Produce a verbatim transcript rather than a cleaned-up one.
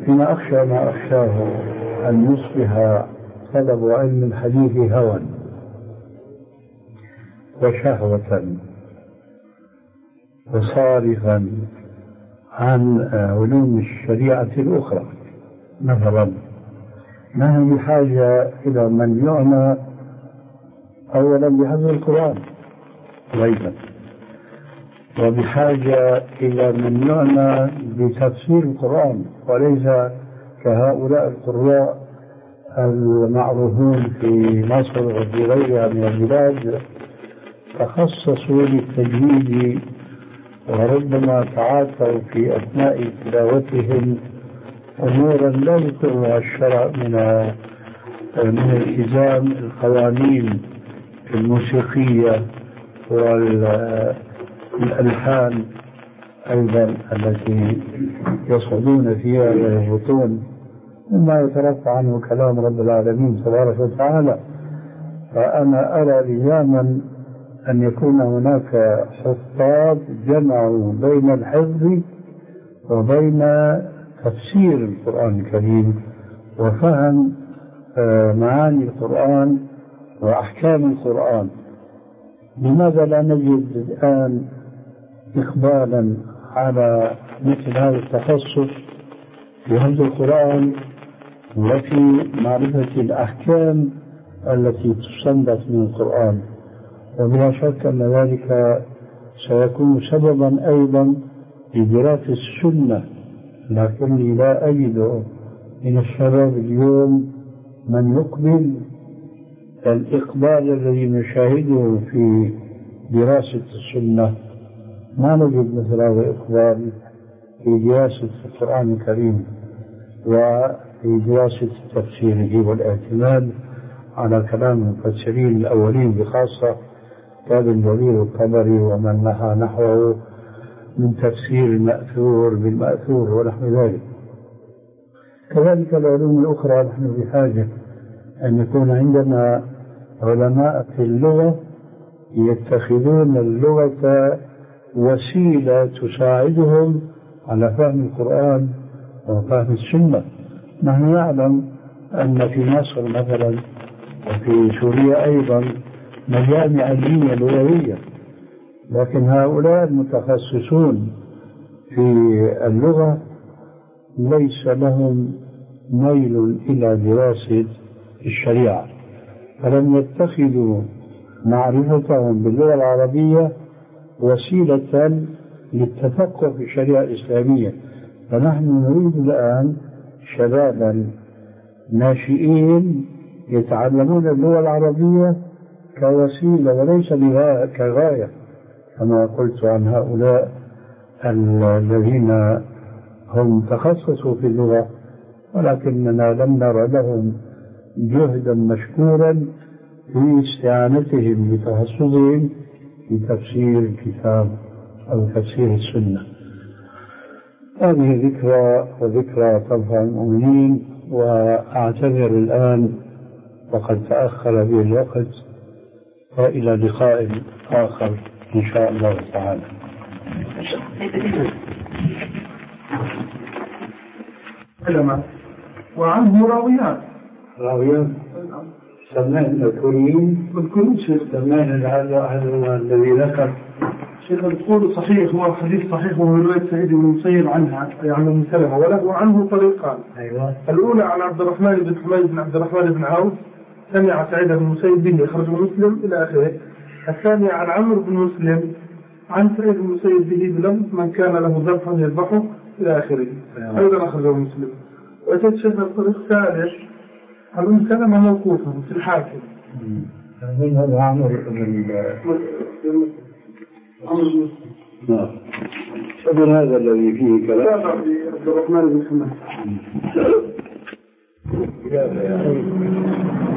فيما أخشى ما أخشاه أن يصبح طلب علم الحديث هوى وشهوة وصارفا عن علوم الشريعة الأخرى. مثلا نحن بحاجة إلى من يعنى أولا بحفظ القرآن غيبا، وبحاجة إلى من يعنى بتفسير القرآن، وليس كهؤلاء القراء المعروفون في مصر وفي غيرها من البلاد تخصصوا للتجويد، وربما تعاطوا في أثناء تلاوتهم أمورا لا يذكرها الشرع من من التزام القوانين الموسيقية والألحان أيضا التي يصعدون فيها ويهبطون مما يترفع عنه كلام رب العالمين تبارك وتعالى. فأنا أرى لزاما أن يكون هناك حفاظ جمعوا بين الحفظ وبين تفسير القرآن الكريم وفهم معاني القرآن وأحكام القرآن. لماذا لا نجد الآن إقبالا على مثل هذا التخصص في حفظ القرآن وفي معرفة الأحكام التي تستنبط من القرآن؟ وبلا شك أن ذلك سيكون سببا أيضا لدراسة السنة، لكني لا أجد من الشباب اليوم من يقبل الإقبال الذي نشاهده في دراسة السنة. ما نجد مثل هذا الإقبال في دراسة القرآن الكريم وفي دراسة تفسيره والاعتماد على كلام المفسرين الأولين بخاصة كابن جرير الطبري ومن نحى نحوه من تفسير المأثور بالمأثور ونحو ذلك. كذلك العلوم الأخرى نحن بحاجة أن يكون عندنا علماء في اللغة يتخذون اللغة وسيلة تساعدهم على فهم القرآن وفهم السنة. نحن نعلم أن في مصر مثلا وفي سوريا أيضا مجامع علمية لغوية، لكن هؤلاء المتخصصون في اللغة ليس لهم ميل إلى دراسة الشريعة، فلم يتخذوا معرفتهم باللغة العربية وسيلة للتفقه في الشريعة الإسلامية. فنحن نريد الآن شبابا ناشئين يتعلمون اللغة العربية كوسيلة وليس كغاية، كما قلت عن هؤلاء الذين هم تخصصوا في اللغة ولكننا لم نرى لهم جهدا مشكورا في استعانتهم بتخصصهم في تفسير الكتاب أو تفسير السنة. هذه ذكرى وذكرى تنفع المؤمنين، وأعتذر الآن وقد تأخر به الوقت، وإلى لقاء آخر إن شاء الله تعالى. وعنه راويات راويات سماه الكوريين والكوريين شيخ سماه هذا أحدهما الذي ذكر شيخ القول صحيح، هو حديث صحيح وهو رواية سعيد بن المسيب عنها يعني من سلمة، وله عنه طريقان. أيوة. الأولى عن عبد الرحمن بن حميد بن عبد الرحمن بن عوف سمع سعيد بن المسيب به يخرج مسلم إلى آخره. الثانية عن عمرو بن مسلم عن سعيد بن المسيب به بلفظ من كان له ذبح يذبحه إلى آخره. أيوة. أيضا أخرجه مسلم. وأتت شيخ الطريق الثالث عن أم سلمة موقوفا في الحاكم. هذا عمرو بن نعم. شبه هذا الذي فيه كلام عبد الرحمن بن حميد.